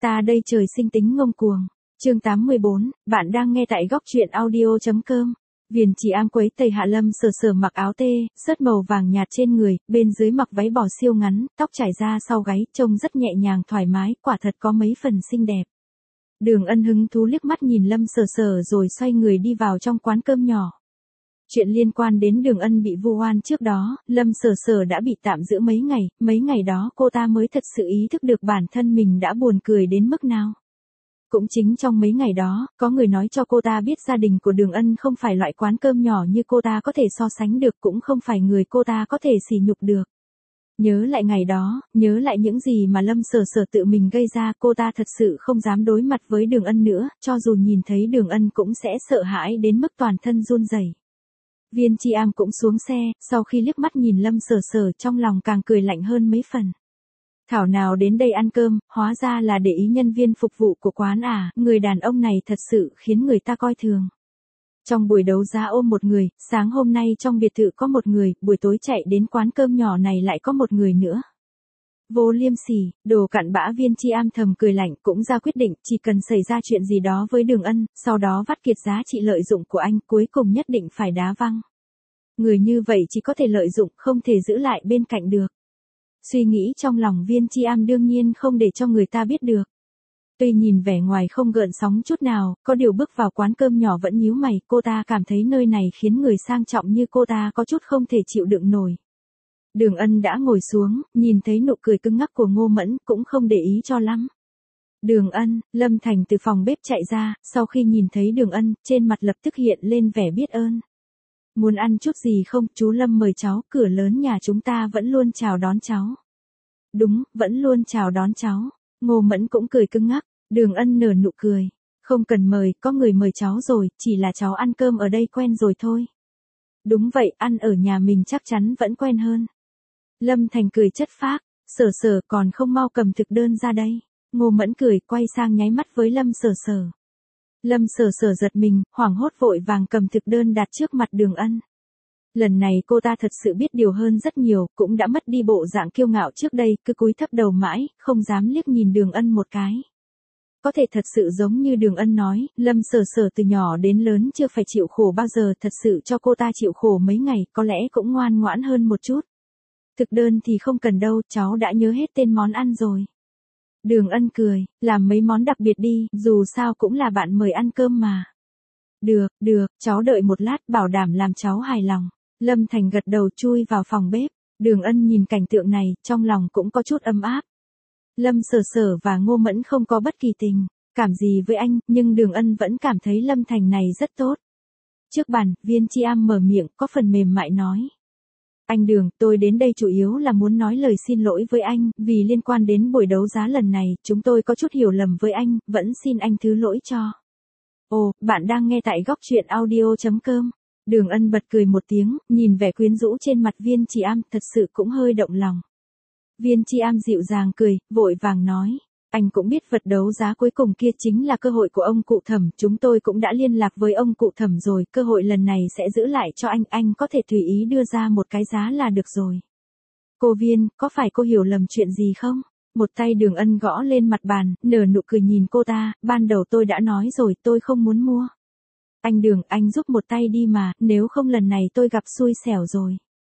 Ta đây trời sinh tính ngông cuồng. Chương 84, bạn đang nghe tại góc truyện audio.com. Viền Chỉ Am quấy tây hạ Lâm Sở Sở mặc áo tê, sớt màu vàng nhạt trên người, bên dưới mặc váy bò siêu ngắn, tóc trải ra sau gáy, trông rất nhẹ nhàng thoải mái, quả thật có mấy phần xinh đẹp. Đường Ân hứng thú liếc mắt nhìn Lâm Sở Sở rồi xoay người đi vào trong quán cơm nhỏ. Chuyện liên quan đến Đường Ân bị vu oan trước đó, Lâm Sở Sở đã bị tạm giữ mấy ngày đó cô ta mới thật sự ý thức được bản thân mình đã buồn cười đến mức nào. Cũng chính trong mấy ngày đó, có người nói cho cô ta biết gia đình của Đường Ân không phải loại quán cơm nhỏ như cô ta có thể so sánh được, cũng không phải người cô ta có thể sỉ nhục được. Nhớ lại ngày đó, nhớ lại những gì mà Lâm Sở Sở tự mình gây ra, cô ta thật sự không dám đối mặt với Đường Ân nữa, cho dù nhìn thấy Đường Ân cũng sẽ sợ hãi đến mức toàn thân run rẩy. Viên Chi Am cũng xuống xe, sau khi liếc mắt nhìn Lâm Sở Sở trong lòng càng cười lạnh hơn mấy phần. Thảo nào đến đây ăn cơm, hóa ra là để ý nhân viên phục vụ của quán à, người đàn ông này thật sự khiến người ta coi thường. Trong buổi đấu giá ôm một người, sáng hôm nay trong biệt thự có một người, buổi tối chạy đến quán cơm nhỏ này lại có một người nữa. Vô liêm sỉ, đồ cặn bã. Viên Chi Am thầm cười lạnh, cũng ra quyết định, chỉ cần xảy ra chuyện gì đó với Đường Ân, sau đó vắt kiệt giá trị lợi dụng của anh, cuối cùng nhất định phải đá văng. Người như vậy chỉ có thể lợi dụng, không thể giữ lại bên cạnh được. Suy nghĩ trong lòng Viên Chi Am đương nhiên không để cho người ta biết được. Tuy nhìn vẻ ngoài không gợn sóng chút nào, có điều bước vào quán cơm nhỏ vẫn nhíu mày, cô ta cảm thấy nơi này khiến người sang trọng như cô ta có chút không thể chịu đựng nổi. Đường Ân đã ngồi xuống, nhìn thấy nụ cười cứng ngắc của Ngô Mẫn, cũng không để ý cho lắm. Đường Ân, Lâm Thành từ phòng bếp chạy ra, sau khi nhìn thấy Đường Ân, trên mặt lập tức hiện lên vẻ biết ơn. Muốn ăn chút gì không, chú Lâm mời cháu, cửa lớn nhà chúng ta vẫn luôn chào đón cháu. Đúng, vẫn luôn chào đón cháu. Ngô Mẫn cũng cười cứng ngắc, Đường Ân nở nụ cười. Không cần mời, có người mời cháu rồi, chỉ là cháu ăn cơm ở đây quen rồi thôi. Đúng vậy, ăn ở nhà mình chắc chắn vẫn quen hơn. Lâm Thành cười chất phác, Sở Sở còn không mau cầm thực đơn ra đây. Ngô Mẫn cười, quay sang nháy mắt với Lâm Sở Sở. Lâm Sở Sở giật mình, hoảng hốt vội vàng cầm thực đơn đặt trước mặt Đường Ân. Lần này cô ta thật sự biết điều hơn rất nhiều, cũng đã mất đi bộ dạng kiêu ngạo trước đây, cứ cúi thấp đầu mãi, không dám liếc nhìn Đường Ân một cái. Có thể thật sự giống như Đường Ân nói, Lâm Sở Sở từ nhỏ đến lớn chưa phải chịu khổ bao giờ, thật sự cho cô ta chịu khổ mấy ngày, có lẽ cũng ngoan ngoãn hơn một chút. Thực đơn thì không cần đâu, cháu đã nhớ hết tên món ăn rồi. Đường Ân cười, làm mấy món đặc biệt đi, dù sao cũng là bạn mời ăn cơm mà. Được, cháu đợi một lát, bảo đảm làm cháu hài lòng. Lâm Thành gật đầu chui vào phòng bếp. Đường Ân nhìn cảnh tượng này, trong lòng cũng có chút ấm áp. Lâm Sở Sở và Ngô Mẫn không có bất kỳ tình cảm gì với anh, nhưng Đường Ân vẫn cảm thấy Lâm Thành này rất tốt. Trước bàn, Viên Chi Am mở miệng, có phần mềm mại nói. Anh Đường, tôi đến đây chủ yếu là muốn nói lời xin lỗi với anh, vì liên quan đến buổi đấu giá lần này, chúng tôi có chút hiểu lầm với anh, vẫn xin anh thứ lỗi cho. Ồ, bạn đang nghe tại góc truyện audio.com. Đường Ân bật cười một tiếng, nhìn vẻ quyến rũ trên mặt Viên Chỉ Am, thật sự cũng hơi động lòng. Viên Chi Am dịu dàng cười, vội vàng nói. Anh cũng biết vật đấu giá cuối cùng kia chính là cơ hội của ông cụ Thẩm, chúng tôi cũng đã liên lạc với ông cụ Thẩm rồi, cơ hội lần này sẽ giữ lại cho anh có thể tùy ý đưa ra một cái giá là được rồi. Cô Viên, có phải cô hiểu lầm chuyện gì không? Một tay Đường Ân gõ lên mặt bàn, nở nụ cười nhìn cô ta, ban đầu tôi đã nói rồi, tôi không muốn mua. Anh Đường, anh giúp một tay đi mà, nếu không lần này tôi gặp xui xẻo rồi.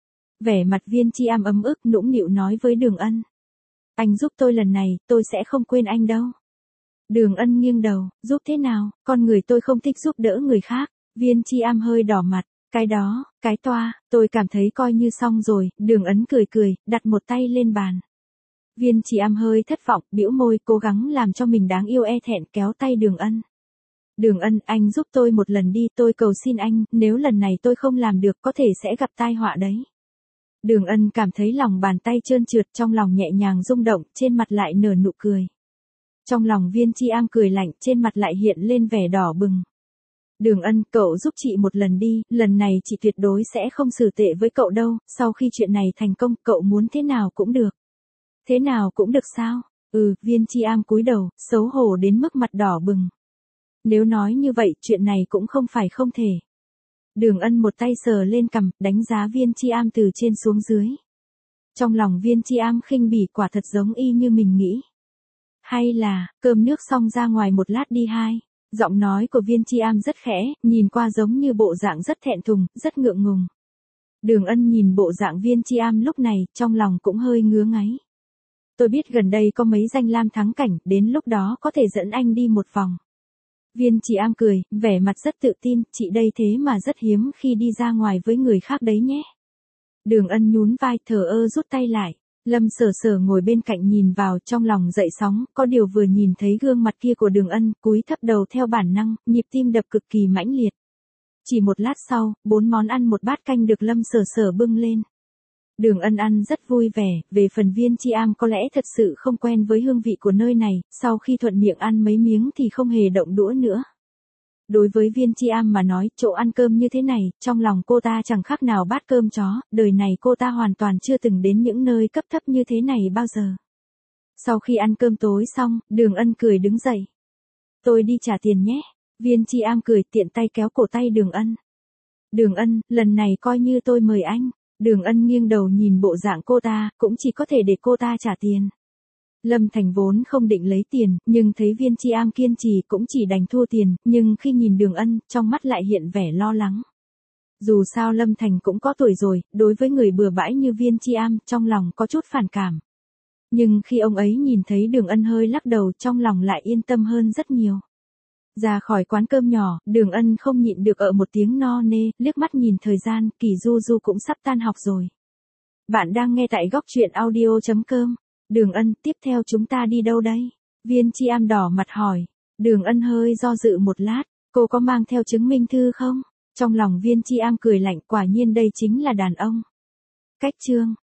Vẻ mặt Viên Chi Am ấm ức, nũng nịu nói với Đường Ân. Anh giúp tôi lần này, tôi sẽ không quên anh đâu. Đường Ân nghiêng đầu, giúp thế nào, con người tôi không thích giúp đỡ người khác. Viên Chi Am hơi đỏ mặt, cái đó, cái toa, tôi cảm thấy coi như xong rồi. Đường Ân cười, đặt một tay lên bàn. Viên Chi Am hơi thất vọng, bĩu môi, cố gắng làm cho mình đáng yêu thẹn, kéo tay Đường Ân. Đường Ân, anh giúp tôi một lần đi, tôi cầu xin anh, nếu lần này tôi không làm được có thể sẽ gặp tai họa đấy. Đường Ân cảm thấy lòng bàn tay trơn trượt, trong lòng nhẹ nhàng rung động, trên mặt lại nở nụ cười. Trong lòng Viên Chi Am cười lạnh, trên mặt lại hiện lên vẻ đỏ bừng. Đường Ân, cậu giúp chị một lần đi, lần này chị tuyệt đối sẽ không xử tệ với cậu đâu, sau khi chuyện này thành công, cậu muốn thế nào cũng được. Thế nào cũng được sao? Viên Chi Am cúi đầu, xấu hổ đến mức mặt đỏ bừng. Nếu nói như vậy, chuyện này cũng không phải không thể. Đường Ân một tay sờ lên cằm, đánh giá Viên Chi Am từ trên xuống dưới. Trong lòng Viên Chi Am khinh bỉ, quả thật giống y như mình nghĩ. Hay là, cơm nước xong ra ngoài một lát đi hai. Giọng nói của Viên Chi Am rất khẽ, nhìn qua giống như bộ dạng rất thẹn thùng, rất ngượng ngùng. Đường Ân nhìn bộ dạng Viên Chi Am lúc này, trong lòng cũng hơi ngứa ngáy. Tôi biết gần đây có mấy danh lam thắng cảnh, đến lúc đó có thể dẫn anh đi một vòng. Viên Chi Am cười, vẻ mặt rất tự tin, chị đây thế mà rất hiếm khi đi ra ngoài với người khác đấy nhé. Đường Ân nhún vai, thờ ơ rút tay lại. Lâm Sở Sở ngồi bên cạnh nhìn vào, trong lòng dậy sóng, có điều vừa nhìn thấy gương mặt kia của Đường Ân, cúi thấp đầu theo bản năng, nhịp tim đập cực kỳ mãnh liệt. Chỉ một lát sau, 4 món ăn một bát canh được Lâm Sở Sở bưng lên. Đường Ân ăn rất vui vẻ, về phần Viên Chi Am có lẽ thật sự không quen với hương vị của nơi này, sau khi thuận miệng ăn mấy miếng thì không hề động đũa nữa. Đối với Viên Chi Am mà nói, chỗ ăn cơm như thế này, trong lòng cô ta chẳng khác nào bát cơm chó, đời này cô ta hoàn toàn chưa từng đến những nơi cấp thấp như thế này bao giờ. Sau khi ăn cơm tối xong, Đường Ân cười đứng dậy. Tôi đi trả tiền nhé. Viên Chi Am cười tiện tay kéo cổ tay Đường Ân. Đường Ân, lần này coi như tôi mời anh. Đường Ân nghiêng đầu nhìn bộ dạng cô ta, cũng chỉ có thể để cô ta trả tiền. Lâm Thành vốn không định lấy tiền, nhưng thấy Viên Chi Am kiên trì cũng chỉ đành thua tiền, nhưng khi nhìn Đường Ân, trong mắt lại hiện vẻ lo lắng. Dù sao Lâm Thành cũng có tuổi rồi, đối với người bừa bãi như Viên Chi Am, trong lòng có chút phản cảm. Nhưng khi ông ấy nhìn thấy Đường Ân hơi lắc đầu, trong lòng lại yên tâm hơn rất nhiều. Ra khỏi quán cơm nhỏ, Đường Ân không nhịn được ở một tiếng no nê, liếc mắt nhìn thời gian, Kỳ Du Du cũng sắp tan học rồi. Bạn đang nghe tại góc truyện audio.com. Đường Ân, tiếp theo chúng ta đi đâu đây? Viên Chi Am đỏ mặt hỏi. Đường Ân hơi do dự một lát, cô có mang theo chứng minh thư không? Trong lòng Viên Chi Am cười lạnh, quả nhiên đây chính là đàn ông. Cách chương